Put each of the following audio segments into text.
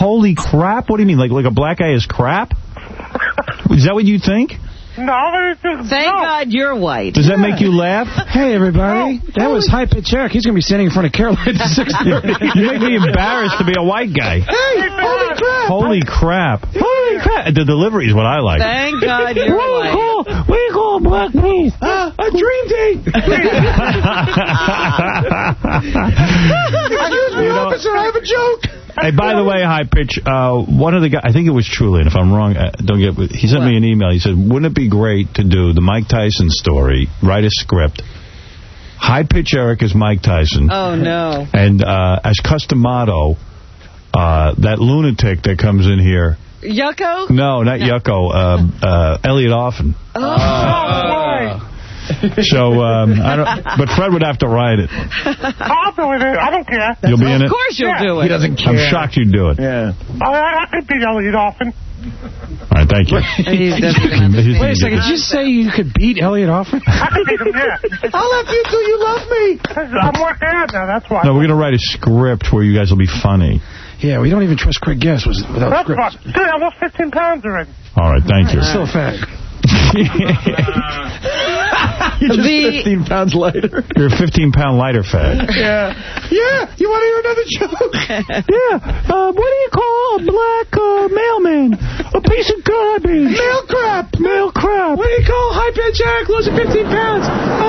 Holy crap! What do you mean? Like a black guy is crap? Is that what you think? No, thank God you're white. Does that make you laugh? Hey, everybody. That was High Pitch Eric. He's going to be standing in front of Caroline at 6:30. You make me embarrassed to be a white guy. Hey, holy crap. Holy crap. Holy crap. The delivery is what I like. Thank God you're white. What do you call black peas? A dream date. Excuse me, officer, I have a joke. Hey, by the way, High Pitch, one of the guys, I think it was Truly, and if I'm wrong, he sent me an email. He said, wouldn't it be great to do the Mike Tyson story, write a script, High Pitch Eric is Mike Tyson. Oh, no. And as Customato, that lunatic that comes in here. Yucko? No, not Yucko. Elliot Offen. Oh, So, but Fred would have to write it. I'll do it. I don't care. You'll be in it? Of course you'll do it. He doesn't care. I'm shocked you'd do it. Yeah. I could beat Elliot Offen. All right, thank you. Wait a second. Did you say you could beat Elliot Offen? I could beat him, yeah. I'll let you do. You love me. I'm working out now, that's why. No, we're going to write a script where you guys will be funny. Yeah, we don't even trust Craig Guest without scripts. Dude, I lost 15 pounds already. All right, thank you. Still fat. You're just 15 pounds lighter. You're a 15-pound lighter fat. Yeah. Yeah. You want to hear another joke? Yeah. What do you call a black mailman? A piece of garbage. Mail crap. Mail crap. What do you call High Pitch Eric losing 15 pounds?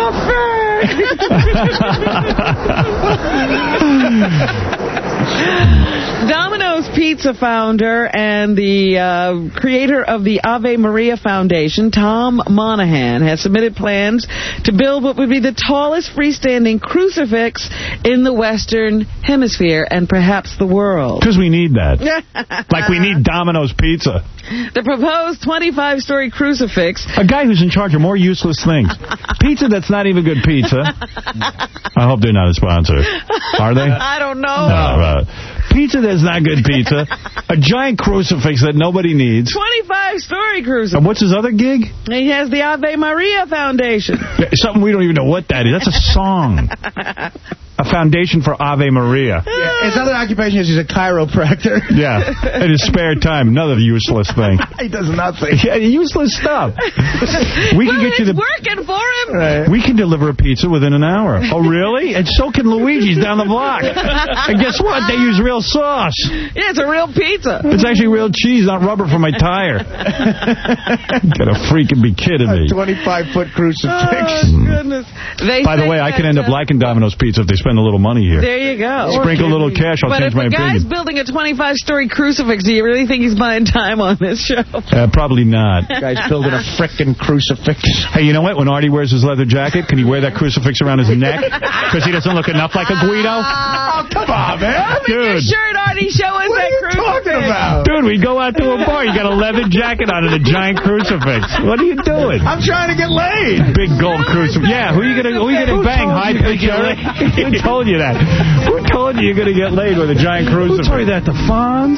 Domino's Pizza founder and the creator of the Ave Maria Foundation, Tom Monahan, has submitted plans to build what would be the tallest freestanding crucifix in the Western Hemisphere and perhaps the world. Because we need that. Like we need Domino's Pizza. The proposed 25-story crucifix. A guy who's in charge of more useless things. Pizza that's not even good pizza. I hope they're not a sponsor. Are they? I don't know. No, pizza that's not good pizza. A giant crucifix that nobody needs. 25-story crucifix. And what's his other gig? He has the Ave Maria Foundation. Something we don't even know what that is. That's a song. A foundation for Ave Maria. Yeah, his other occupation is he's a chiropractor. Yeah, in his spare time. Another useless thing. He does nothing. Yeah, useless stuff. We can get you the working for him. Right. We can deliver a pizza within an hour. Oh, really? And so can Luigi's down the block. And guess what? They use real sauce. Yeah, it's a real pizza. It's actually real cheese, not rubber for my tire. Gotta freaking be kidding me. 25-foot crucifix. Oh, goodness. By the way, I can end up liking Domino's Pizza if they spend a little money here. There you go. Sprinkle a little cash, I'll change my opinion. But if a guy's building a 25-story crucifix, do you really think he's buying time on this show? Probably not. Guy's building a frickin' crucifix. Hey, you know what? When Artie wears his leather jacket, can he wear that crucifix around his neck? Because he doesn't look enough like a Guido? Oh, come on, man. Dude. Your shirt, Artie, show us What that are you crucifix. talking about? Dude, we go out to a bar. You got a leather jacket on and a giant crucifix. What are you doing? I'm trying to get laid. Big gold crucifix. Yeah, who are you gonna bang? High Pitch Eric? Who told you that? Who told you you're gonna get laid with a giant crucifix? Who told you that? The Fonz?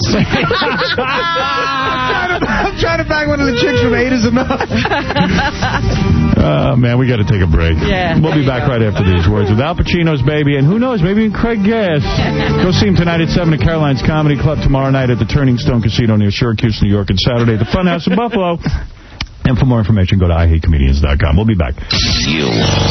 I'm trying to bang one of the chicks from 8 is Enough. Man, we got to take a break. Yeah. We'll be back right after these words with Al Pacino's Baby, and who knows, maybe even Craig Gass. Go see him tonight at 7 at Caroline's Comedy Club, tomorrow night at the Turning Stone Casino near Syracuse, New York, and Saturday at the Funhouse in Buffalo. And for more information, go to IHateComedians.com. We'll be back. You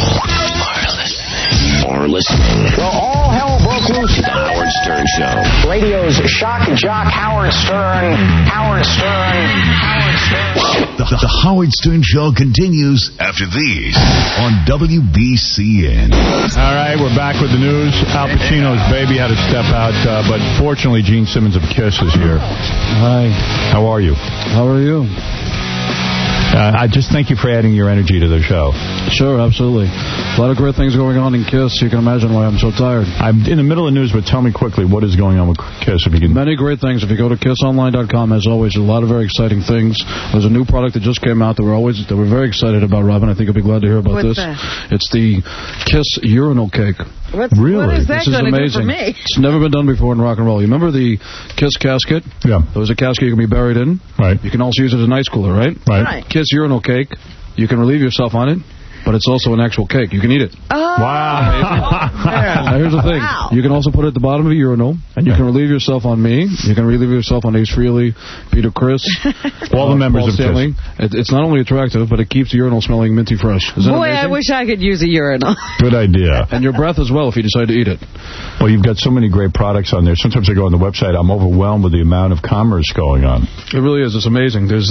are listening. Well, all hell broke loose. The Howard Stern Show. Radio's shock jock Howard Stern. Howard Stern. Howard Stern. The Howard Stern Show continues after these on WBCN. All right, we're back with the news. Al Pacino's Baby had to step out, but fortunately, Gene Simmons of Kiss is here. Hi. How are you? How are you? I just thank you for adding your energy to the show. Sure, absolutely. A lot of great things going on in Kiss. You can imagine why I'm so tired. I'm in the middle of the news, but tell me quickly, what is going on with Kiss? If you can... Many great things. If you go to KissOnline.com, as always, there's a lot of very exciting things. There's a new product that just came out that we're very excited about, Robin. I think you'll be glad to hear about What's this. that? It's the Kiss urinal cake. Really? What is that This is going to do amazing. for me? It's never been done before in rock and roll. You remember the Kiss casket? Yeah. There was a casket you can be buried in. Right. You can also use it as an ice cooler, right? Right. Kiss urinal cake. You can relieve yourself on it. but it's also an actual cake. You can eat it. Oh. Wow. Now, here's the thing. Wow. You can also put it at the bottom of a urinal, and you can relieve yourself on me. You can relieve yourself on Ace Frehley, Peter Criss, all the members Paul of Stanley. It's not only attractive, but it keeps the urinal smelling minty fresh. Is that Boy, amazing? I wish I could use a urinal. Good idea. And your breath as well if you decide to eat it. Well, you've got so many great products on there. Sometimes I go on the website, I'm overwhelmed with the amount of commerce going on. It really is. It's amazing. There's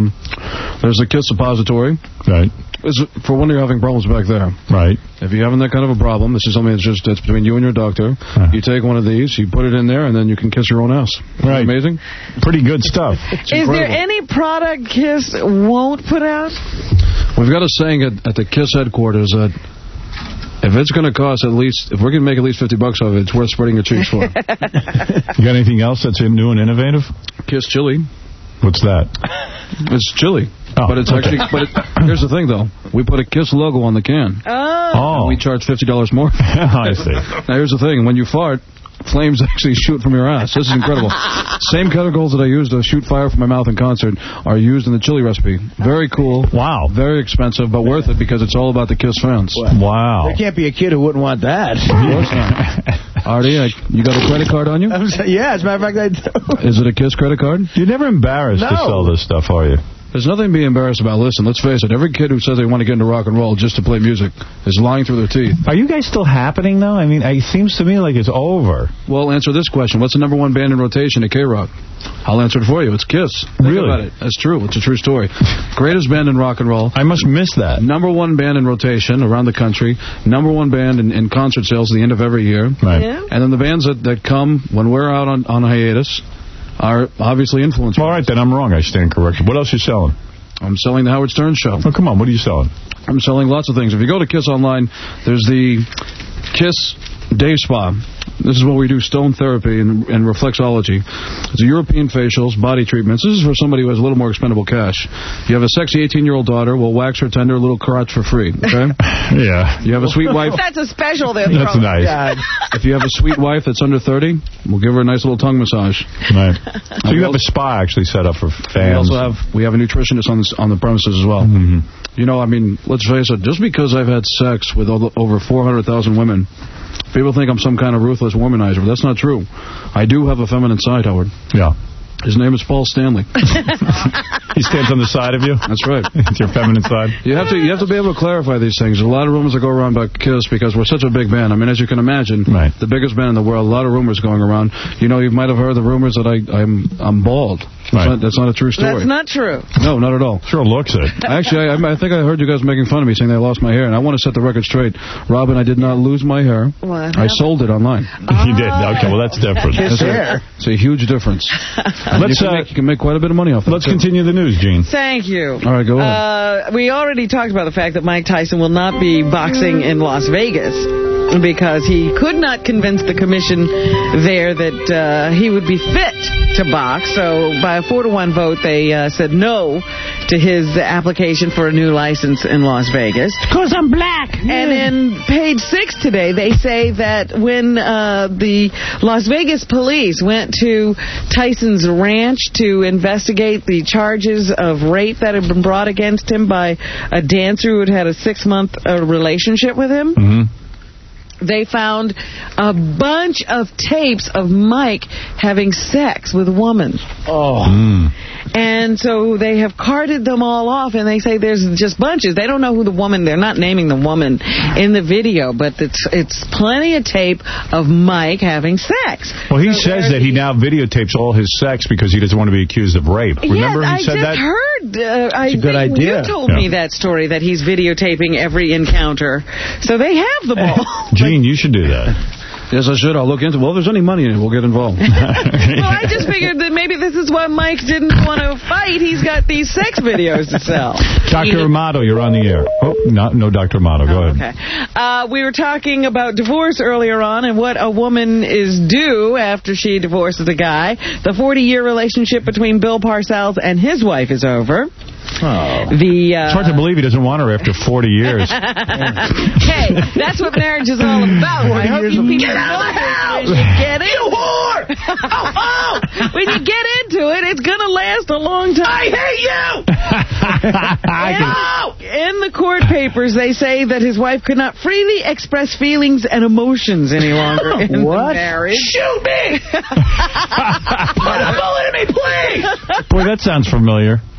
the Kiss suppository. Right. For when you're having problems back there. Right. If you're having that kind of a problem, this is something that's between you and your doctor. You take one of these, you put it in there, and then you can kiss your own ass. Right. Amazing? Pretty good stuff. Is there any product Kiss won't put out? We've got a saying at the Kiss headquarters that if it's going to cost if we're going to make at least $50 of it, it's worth spreading your cheeks for. You got anything else that's new and innovative? Kiss chili. What's that? It's chili. Oh, but it's okay. here's the thing, though. We put a Kiss logo on the can. Oh. And we charge $50 more. I see. Now, here's the thing. When you fart, flames actually shoot from your ass. This is incredible. Same chemicals that I use to shoot fire from my mouth in concert are used in the chili recipe. Very cool. Wow. Very expensive, but worth it because it's all about the Kiss fans. Wow. There can't be a kid who wouldn't want that. Of course not. Artie, you got a credit card on you? Yeah, as a matter of fact, I do. Is it a Kiss credit card? You're never embarrassed to sell this stuff, are you? There's nothing to be embarrassed about. Listen, let's face it. Every kid who says they want to get into rock and roll just to play music is lying through their teeth. Are you guys still happening, though? I mean, it seems to me like it's over. Well, answer this question. What's the #1 band in rotation at K-Rock? I'll answer it for you. It's Kiss. Think Really? about it. That's true. It's a true story. Greatest band in rock and roll. I must miss that. #1 band in rotation around the country. #1 band in concert sales at the end of every year. Right. Yeah. And then the bands that come when we're out on hiatus are obviously influenced. All right, then I'm wrong. I stand corrected. What else are you selling? I'm selling the Howard Stern Show. Oh, come on. What are you selling? I'm selling lots of things. If you go to Kiss Online, there's the Kiss Day Spa. This is where we do stone therapy and reflexology. It's a European facials, body treatments. This is for somebody who has a little more expendable cash. You have a sexy 18-year-old daughter, we'll wax her tender little crotch for free, okay? Yeah. You have a sweet wife. That's a special they're That's throwing. nice. If you have a sweet wife that's under 30, we'll give her a nice little tongue massage. Right. So you have a spa actually set up for fans. We have a nutritionist on the premises as well. Mm-hmm. You know, I mean, let's face it, just because I've had sex with over 400,000 women, people think I'm some kind of ruthless womanizer, but that's not true. I do have a feminine side, Howard. Yeah. His name is Paul Stanley. He stands on the side of you? That's right. It's your feminine side? You have to be able to clarify these things. There's a lot of rumors that go around about Kiss because we're such a big band. I mean, as you can imagine, right. The biggest band in the world, a lot of rumors going around. You know, you might have heard the rumors that I'm bald. That's not a true story. That's not true. No, not at all. Sure looks it. Actually, I think I heard you guys making fun of me saying that I lost my hair, and I want to set the record straight. Robin, I did not lose my hair. What? I sold it online. You did? Okay, well, that's different. It's a huge difference. You can make quite a bit of money off that. Let's continue the news, Gene. Thank you. All right, go ahead. We already talked about the fact that Mike Tyson will not be boxing in Las Vegas because he could not convince the commission there that he would be fit to box. So by a 4-to-1 vote, they said no to his application for a new license in Las Vegas. Because I'm black. And in page 6 today, they say that when the Las Vegas police went to Tyson's ranch to investigate the charges of rape that had been brought against him by a dancer who had a 6-month relationship with him, they found a bunch of tapes of Mike having sex with women. Oh. And so they have carted them all off, and they say there's just bunches. They don't know who the woman, they're not naming the woman in the video, but it's plenty of tape of Mike having sex. Well, he says that he now videotapes all his sex because he doesn't want to be accused of rape. Remember he said that? I a good idea. You told me that story, that he's videotaping every encounter. So they have them all. Gene, you should do that. Yes, I should. I'll look into it. Well, if there's any money in it, we'll get involved. Well, I just figured that maybe this is why Mike didn't want to fight. He's got these sex videos to sell. Dr. Amato, you're on the air. Oh, no, Dr. Amato. Go ahead. Okay. We were talking about divorce earlier on and what a woman is due after she divorces a guy. The 40-year relationship between Bill Parcells and his wife is over. Oh. It's hard to believe he doesn't want her after 40 years. Hey, that's what marriage is all about. I hope you people know this when you get into it. You whore! When you get into it, it's going to last a long time. I hate you! In the court papers, they say that his wife could not freely express feelings and emotions any longer in the marriage. Shoot me! Put a bullet in me, please! Boy, that sounds familiar.